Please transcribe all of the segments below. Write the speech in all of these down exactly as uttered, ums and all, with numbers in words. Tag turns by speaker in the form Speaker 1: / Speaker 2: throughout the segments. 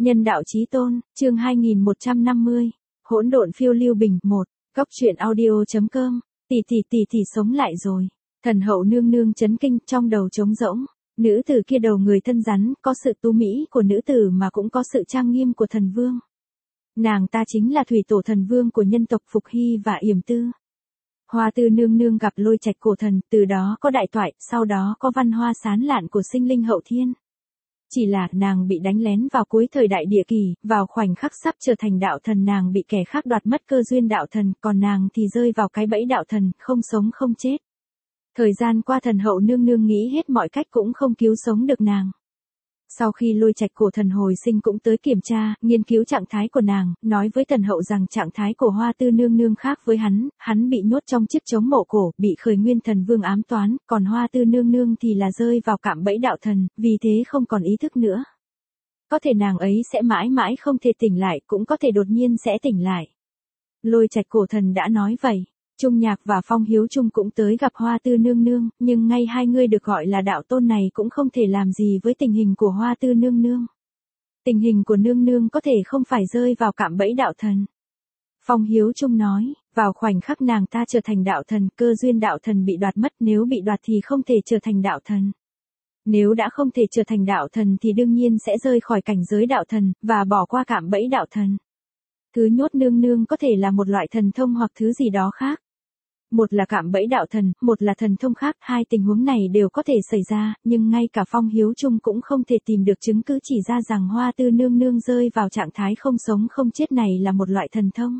Speaker 1: Nhân đạo chí tôn, chương hai nghìn một trăm năm mươi. Hỗn độn phiêu lưu bình, một. Góc truyện audio.com. Tỷ tỷ tỷ tỷ sống lại rồi. Thần hậu nương nương chấn kinh, trong đầu trống rỗng. Nữ tử kia đầu người thân rắn, có sự tu mỹ của nữ tử mà cũng có sự trang nghiêm của thần vương. Nàng ta chính là thủy tổ thần vương của nhân tộc Phục Hy và Yểm Tư. Hoa Tư nương nương gặp Lôi Trạch cổ thần, từ đó có đại toại, sau đó có văn hoa sán lạn của sinh linh hậu thiên. Chỉ là nàng bị đánh lén vào cuối thời đại địa kỳ, vào khoảnh khắc sắp trở thành đạo thần nàng bị kẻ khác đoạt mất cơ duyên đạo thần, còn nàng thì rơi vào cái bẫy đạo thần, không sống không chết. Thời gian qua thần hậu nương nương nghĩ hết mọi cách cũng không cứu sống được nàng. Sau khi Lôi Trạch cổ thần hồi sinh cũng tới kiểm tra, nghiên cứu trạng thái của nàng, nói với thần hậu rằng trạng thái của Hoa Tư nương nương khác với hắn, hắn bị nhốt trong chiếc trống mộ cổ, bị Khởi Nguyên thần vương ám toán, còn Hoa Tư nương nương thì là rơi vào cạm bẫy đạo thần, vì thế không còn ý thức nữa. Có thể nàng ấy sẽ mãi mãi không thể tỉnh lại, cũng có thể đột nhiên sẽ tỉnh lại. Lôi Trạch cổ thần đã nói vậy. Trung Nhạc và Phong Hiếu Trung cũng tới gặp Hoa Tư nương nương, nhưng ngay hai người được gọi là đạo tôn này cũng không thể làm gì với tình hình của Hoa Tư nương nương. Tình hình của nương nương có thể không phải rơi vào cạm bẫy đạo thần. Phong Hiếu Trung nói, vào khoảnh khắc nàng ta trở thành đạo thần, cơ duyên đạo thần bị đoạt mất, nếu bị đoạt thì không thể trở thành đạo thần. Nếu đã không thể trở thành đạo thần thì đương nhiên sẽ rơi khỏi cảnh giới đạo thần, và bỏ qua cạm bẫy đạo thần. Thứ nhốt nương nương có thể là một loại thần thông hoặc thứ gì đó khác. Một là cạm bẫy đạo thần, một là thần thông khác, hai tình huống này đều có thể xảy ra, nhưng ngay cả Phong Hiếu Trung cũng không thể tìm được chứng cứ chỉ ra rằng Hoa Tư nương nương rơi vào trạng thái không sống không chết này là một loại thần thông.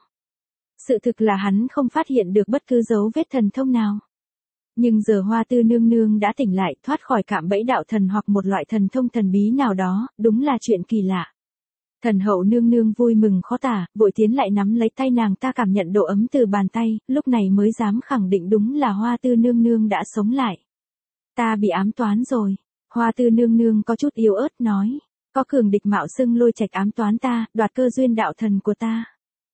Speaker 1: Sự thực là hắn không phát hiện được bất cứ dấu vết thần thông nào. Nhưng giờ Hoa Tư nương nương đã tỉnh lại, thoát khỏi cạm bẫy đạo thần hoặc một loại thần thông thần bí nào đó, đúng là chuyện kỳ lạ. Thần hậu nương nương vui mừng khó tả, vội tiến lại nắm lấy tay nàng ta cảm nhận độ ấm từ bàn tay, lúc này mới dám khẳng định đúng là Hoa Tư nương nương đã sống lại. Ta bị ám toán rồi. Hoa Tư nương nương có chút yếu ớt nói. Có cường địch mạo xưng Lôi Trạch ám toán ta, đoạt cơ duyên đạo thần của ta.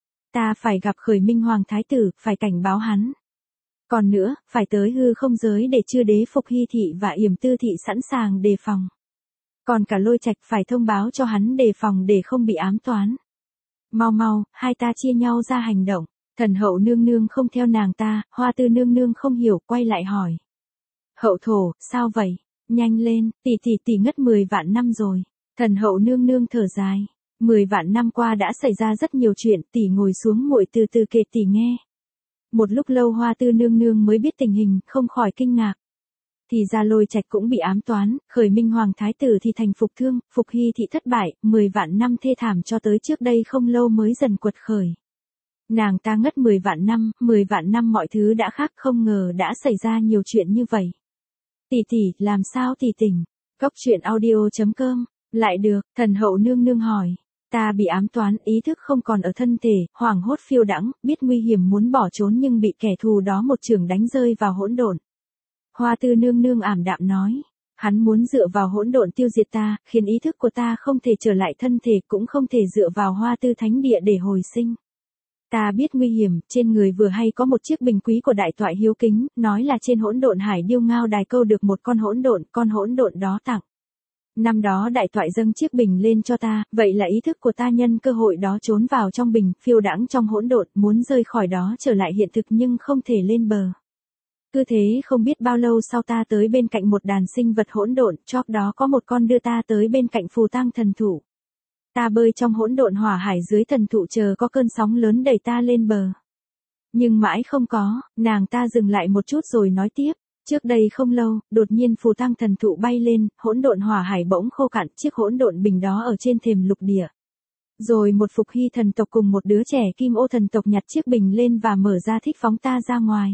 Speaker 1: Ta phải gặp Khởi Minh Hoàng Thái Tử, phải cảnh báo hắn. Còn nữa, phải tới hư không giới để chư đế Phục Hy thị và Yểm Tư thị sẵn sàng đề phòng. Còn cả Lôi Trạch phải thông báo cho hắn đề phòng để không bị ám toán. Mau mau, hai ta chia nhau ra hành động. Thần hậu nương nương không theo nàng ta, Hoa Tư nương nương không hiểu, quay lại hỏi. Hậu thổ, sao vậy? Nhanh lên, tỷ tỷ tỷ ngất mười vạn năm rồi. Thần hậu nương nương thở dài. Mười vạn năm qua đã xảy ra rất nhiều chuyện, tỷ ngồi xuống muội từ từ kể tỷ nghe. Một lúc lâu Hoa Tư nương nương mới biết tình hình, không khỏi kinh ngạc. Thì ra Lôi Trạch cũng bị ám toán, Khởi Minh Hoàng Thái Tử thì thành phục thương, Phục Hy thị thất bại, mười vạn năm thê thảm cho tới trước đây không lâu mới dần quật khởi. Nàng ta ngất mười vạn năm, mười vạn năm mọi thứ đã khác, không ngờ đã xảy ra nhiều chuyện như vậy. Tỷ tỷ, làm sao tỷ tỉnh? Góc truyện audio.com. Lại được, thần hậu nương nương hỏi. Ta bị ám toán, ý thức không còn ở thân thể, hoảng hốt phiêu đãng, biết nguy hiểm muốn bỏ trốn nhưng bị kẻ thù đó một chưởng đánh rơi vào hỗn độn. Hoa Tư nương nương ảm đạm nói, hắn muốn dựa vào hỗn độn tiêu diệt ta, khiến ý thức của ta không thể trở lại thân thể, cũng không thể dựa vào Hoa Tư thánh địa để hồi sinh. Ta biết nguy hiểm, trên người vừa hay có một chiếc bình quý của đại toại hiếu kính, nói là trên hỗn độn hải điêu ngao đài câu được một con hỗn độn, con hỗn độn đó tặng. Năm đó đại toại dâng chiếc bình lên cho ta, vậy là ý thức của ta nhân cơ hội đó trốn vào trong bình, phiêu đãng trong hỗn độn, muốn rời khỏi đó trở lại hiện thực nhưng không thể lên bờ. Cứ thế không biết bao lâu sau ta tới bên cạnh một đàn sinh vật hỗn độn, chóp đó có một con đưa ta tới bên cạnh phù tang thần thụ. Ta bơi trong hỗn độn hỏa hải dưới thần thụ chờ có cơn sóng lớn đẩy ta lên bờ. Nhưng mãi không có, nàng ta dừng lại một chút rồi nói tiếp. Trước đây không lâu, đột nhiên phù tang thần thụ bay lên, hỗn độn hỏa hải bỗng khô cạn, chiếc hỗn độn bình đó ở trên thềm lục địa. Rồi một Phục Hy thần tộc cùng một đứa trẻ Kim Ô thần tộc nhặt chiếc bình lên và mở ra thích phóng ta ra ngoài.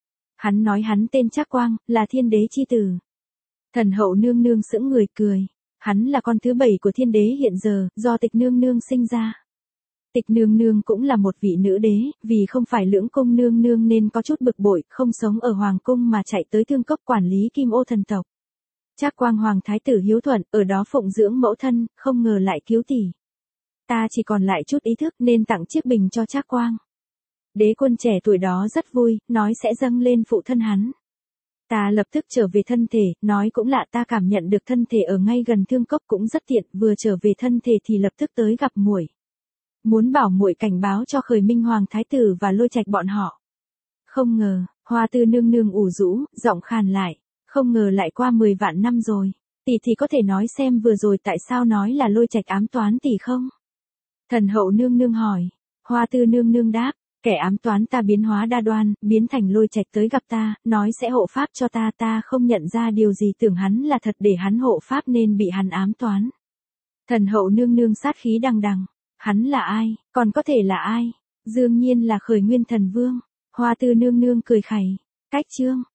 Speaker 1: Hắn nói hắn tên Trác Quang, là thiên đế chi tử. Thần hậu nương nương sững người cười. Hắn là con thứ bảy của thiên đế hiện giờ, do Tịch nương nương sinh ra. Tịch nương nương cũng là một vị nữ đế, vì không phải lưỡng cung nương nương nên có chút bực bội, không sống ở hoàng cung mà chạy tới Thương Cốc quản lý Kim Ô thần tộc. Trác Quang Hoàng Thái Tử hiếu thuận, ở đó phụng dưỡng mẫu thân, không ngờ lại cứu tỷ. Ta chỉ còn lại chút ý thức nên tặng chiếc bình cho Trác Quang. Đế quân trẻ tuổi đó rất vui, nói sẽ dâng lên phụ thân hắn. Ta lập tức trở về thân thể, nói cũng lạ ta cảm nhận được thân thể ở ngay gần thương cốc cũng rất tiện, vừa trở về thân thể thì lập tức tới gặp muội. Muốn bảo muội cảnh báo cho Khởi Minh Hoàng Thái Tử và Lôi Trạch bọn họ. Không ngờ, Hoa Tư nương nương ủ rũ, giọng khàn lại, không ngờ lại qua mười vạn năm rồi. Tỷ thì có thể nói xem vừa rồi tại sao nói là Lôi Trạch ám toán tỷ không? Thần hậu nương nương hỏi. Hoa Tư nương nương đáp, kẻ ám toán ta biến hóa đa đoan, biến thành Lôi Trạch tới gặp ta, nói sẽ hộ pháp cho ta, ta không nhận ra điều gì, tưởng hắn là thật để hắn hộ pháp nên bị hắn ám toán. Thần hậu nương nương sát khí đằng đằng, hắn là ai, còn có thể là ai? Đương nhiên là Khởi Nguyên Thần Vương. Hoa Tư nương nương cười khẩy, cách chương